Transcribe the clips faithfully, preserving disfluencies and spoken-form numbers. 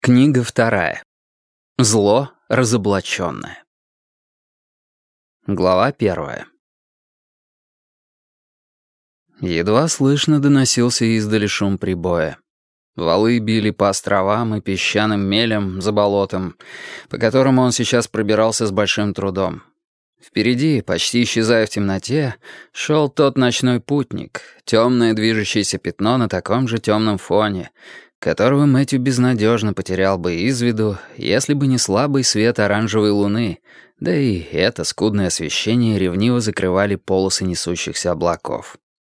Книга вторая. Зло разоблаченное. Глава первая. Едва слышно доносился издали шум прибоя. Валы били по островам и песчаным мелям за болотом, по которому он сейчас пробирался с большим трудом. Впереди, почти исчезая в темноте, шел тот ночной путник, темное движущееся пятно на таком же темном фоне, которого Мэтью безнадежно потерял бы из виду, если бы не слабый свет оранжевой луны, да и это скудное освещение ревниво закрывали полосы несущихся облаков.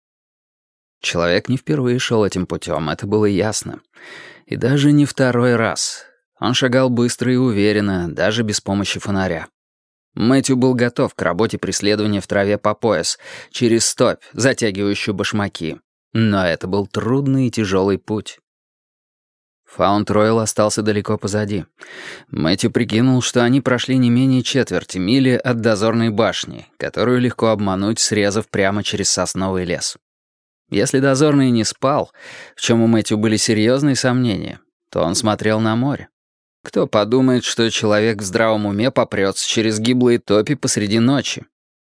Человек не впервые шел этим путем, это было ясно. И даже не второй раз. Он шагал быстро и уверенно, даже без помощи фонаря. Мэтью был готов к работе преследования в траве по пояс, через стопь, затягивающую башмаки. Но это был трудный и тяжелый путь. Фаунд-Ройл остался далеко позади. Мэтью прикинул, что они прошли не менее четверти мили от дозорной башни, которую легко обмануть, срезав прямо через сосновый лес. Если дозорный не спал, в чем у Мэтью были серьезные сомнения, то он смотрел на море. Кто подумает, что человек в здравом уме попрется через гиблые топи посреди ночи?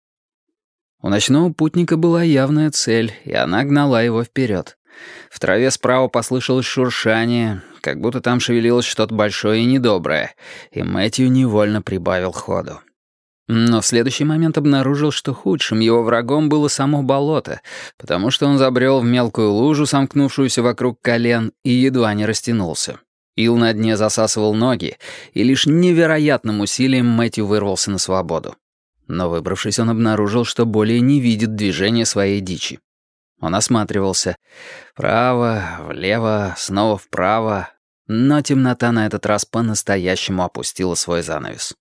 У ночного путника была явная цель, и она гнала его вперед. В траве справа послышалось шуршание, как будто там шевелилось что-то большое и недоброе, и Мэтью невольно прибавил ходу. Но в следующий момент обнаружил, что худшим его врагом было само болото, потому что он забрел в мелкую лужу, сомкнувшуюся вокруг колен, и едва не растянулся. Ил на дне засасывал ноги, и лишь невероятным усилием Мэтью вырвался на свободу. Но выбравшись, он обнаружил, что более не видит движения своей дичи. Он осматривался. Вправо, влево, снова вправо. Но темнота на этот раз по-настоящему опустила свой занавес.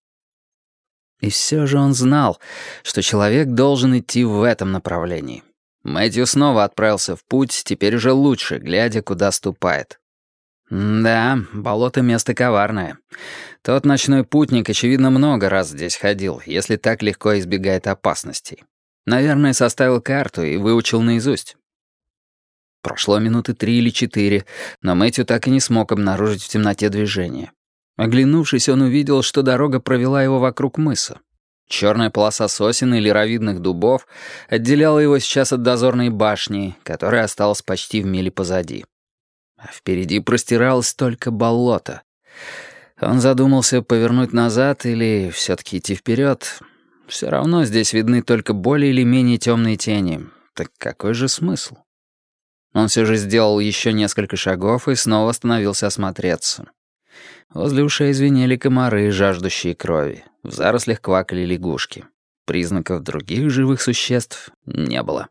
И все же он знал, что человек должен идти в этом направлении. Мэтью снова отправился в путь, теперь уже лучше, глядя, куда ступает. Да, болото — место коварное. Тот ночной путник, очевидно, много раз здесь ходил, если так легко избегает опасностей. Наверное, составил карту и выучил наизусть. Прошло минуты три или четыре, но Мэтью так и не смог обнаружить в темноте движение. Оглянувшись, он увидел, что дорога провела его вокруг мыса. Черная полоса сосен и лировидных дубов отделяла его сейчас от дозорной башни, которая осталась почти в миле позади. А впереди простиралось только болото. Он задумался, повернуть назад или все-таки идти вперед. Все равно здесь видны только более или менее темные тени. Так какой же смысл? Он все же сделал еще несколько шагов и снова остановился осмотреться. Возле ушей звенели комары, жаждущие крови. В зарослях квакали лягушки. Признаков других живых существ не было.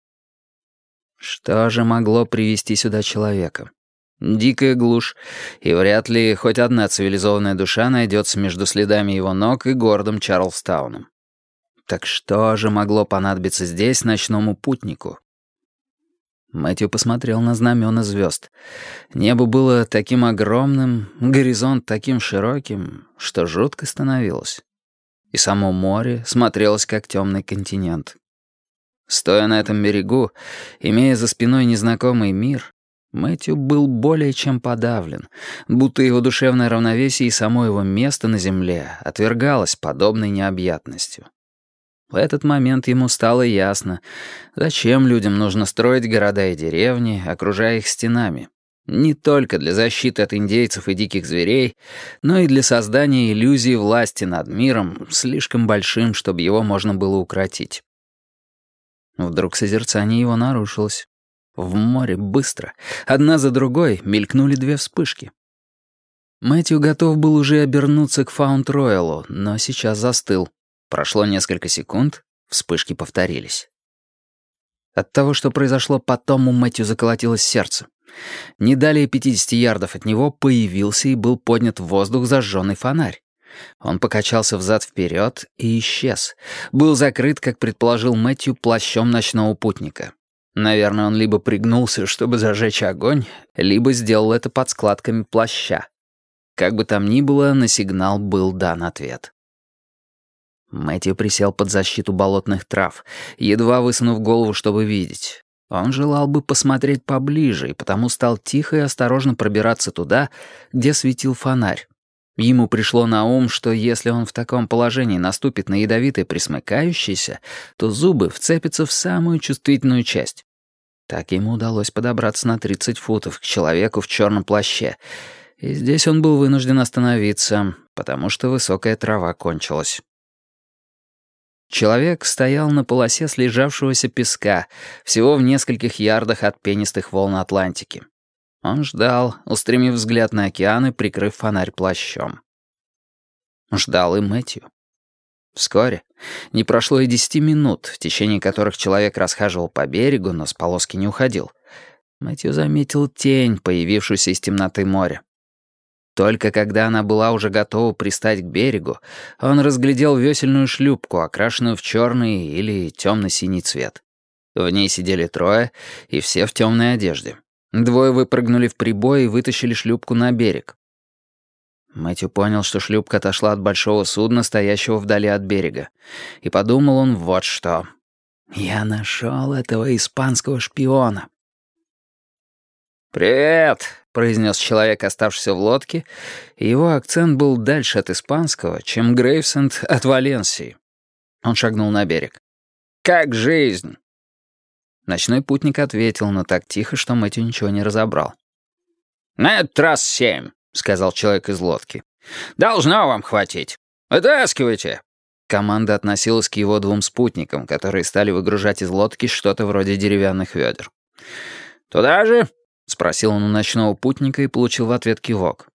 Что же могло привести сюда человека? Дикая глушь, и вряд ли хоть одна цивилизованная душа найдется между следами его ног и городом Чарльстауном. Так что же могло понадобиться здесь ночному путнику? Мэтью посмотрел на знамена звезд. Небо было таким огромным, горизонт таким широким, что жутко становилось. И само море смотрелось как темный континент. Стоя на этом берегу, имея за спиной незнакомый мир, Мэтью был более чем подавлен, будто его душевное равновесие и само его место на земле отвергалось подобной необъятностью. В этот момент ему стало ясно, зачем людям нужно строить города и деревни, окружая их стенами. Не только для защиты от индейцев и диких зверей, но и для создания иллюзии власти над миром, слишком большим, чтобы его можно было укротить. Вдруг созерцание его нарушилось. В море быстро, одна за другой, мелькнули две вспышки. Мэтью готов был уже обернуться к Фаунд-Ройлу, но сейчас застыл. Прошло несколько секунд, вспышки повторились. От того, что произошло потом, у Мэтью заколотилось сердце. Не далее пятидесяти ярдов от него появился и был поднят в воздух зажженный фонарь. Он покачался взад-вперед и исчез. Был закрыт, как предположил Мэтью, плащом ночного путника. Наверное, он либо пригнулся, чтобы зажечь огонь, либо сделал это под складками плаща. Как бы там ни было, на сигнал был дан ответ. Мэтью присел под защиту болотных трав, едва высунув голову, чтобы видеть. Он желал бы посмотреть поближе, и потому стал тихо и осторожно пробираться туда, где светил фонарь. Ему пришло на ум, что если он в таком положении наступит на ядовитое пресмыкающееся, то зубы вцепятся в самую чувствительную часть. Так ему удалось подобраться на тридцать футов к человеку в черном плаще, и здесь он был вынужден остановиться, потому что высокая трава кончилась. Человек стоял на полосе слежавшегося песка, всего в нескольких ярдах от пенистых волн Атлантики. Он ждал, устремив взгляд на океан и прикрыв фонарь плащом. Ждал и Мэтью. Вскоре, не прошло и десяти минут, в течение которых человек расхаживал по берегу, но с полоски не уходил, Мэтью заметил тень, появившуюся из темноты моря. Только когда она была уже готова пристать к берегу, он разглядел весельную шлюпку, окрашенную в черный или темно-синий цвет. В ней сидели трое, и все в темной одежде. Двое выпрыгнули в прибой и вытащили шлюпку на берег. Мэтью понял, что шлюпка отошла от большого судна, стоящего вдали от берега. И подумал он вот что. «Я нашел этого испанского шпиона». «Привет», — произнес человек, оставшийся в лодке, и его акцент был дальше от испанского, чем Грейвсенд от Валенсии. Он шагнул на берег. «Как жизнь?» Ночной путник ответил, но так тихо, что Мэтью ничего не разобрал. «На этот раз семь», — сказал человек из лодки. «Должно вам хватить. Вытаскивайте». Команда относилась к его двум спутникам, которые стали выгружать из лодки что-то вроде деревянных ведер. «Туда же?» — спросил он у ночного путника и получил в ответ кивок.